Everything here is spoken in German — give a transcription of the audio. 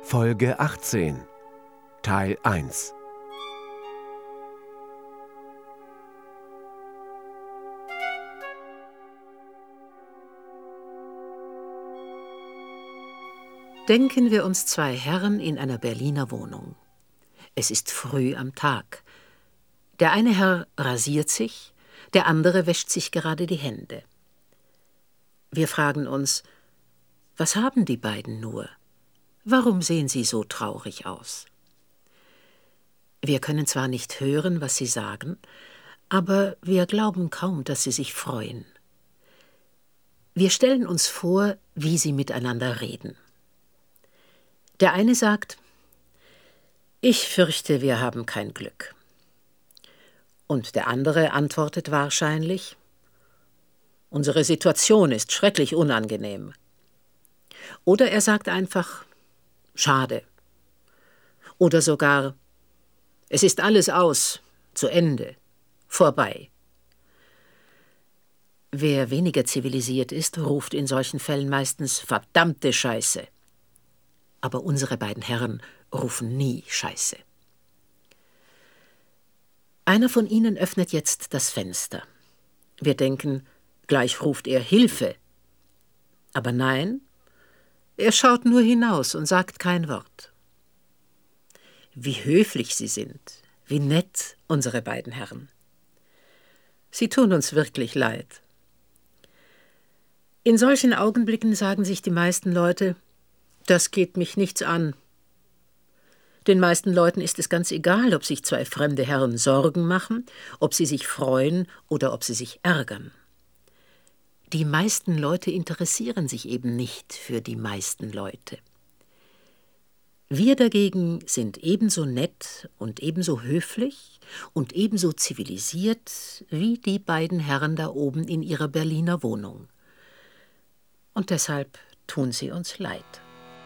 Folge 18, Teil 1. Denken wir uns zwei Herren in einer Berliner Wohnung. Es ist früh am Tag. Der eine Herr rasiert sich, der andere wäscht sich gerade die Hände. Wir fragen uns, was haben die beiden nur? Warum sehen sie so traurig aus? Wir können zwar nicht hören, was sie sagen, aber wir glauben kaum, dass sie sich freuen. Wir stellen uns vor, wie sie miteinander reden. Der eine sagt, ich fürchte, wir haben kein Glück. Und der andere antwortet wahrscheinlich, unsere Situation ist schrecklich unangenehm. Oder er sagt einfach, schade. Oder sogar, es ist alles aus, zu Ende, vorbei. Wer weniger zivilisiert ist, ruft in solchen Fällen meistens verdammte Scheiße. Aber unsere beiden Herren rufen nie Scheiße. Einer von ihnen öffnet jetzt das Fenster. Wir denken, gleich ruft er Hilfe. Aber nein, er schaut nur hinaus und sagt kein Wort. Wie höflich sie sind, wie nett unsere beiden Herren. Sie tun uns wirklich leid. In solchen Augenblicken sagen sich die meisten Leute, das geht mich nichts an. Den meisten Leuten ist es ganz egal, ob sich zwei fremde Herren Sorgen machen, ob sie sich freuen oder ob sie sich ärgern. Die meisten Leute interessieren sich eben nicht für die meisten Leute. Wir dagegen sind ebenso nett und ebenso höflich und ebenso zivilisiert wie die beiden Herren da oben in ihrer Berliner Wohnung. Und deshalb tun sie uns leid.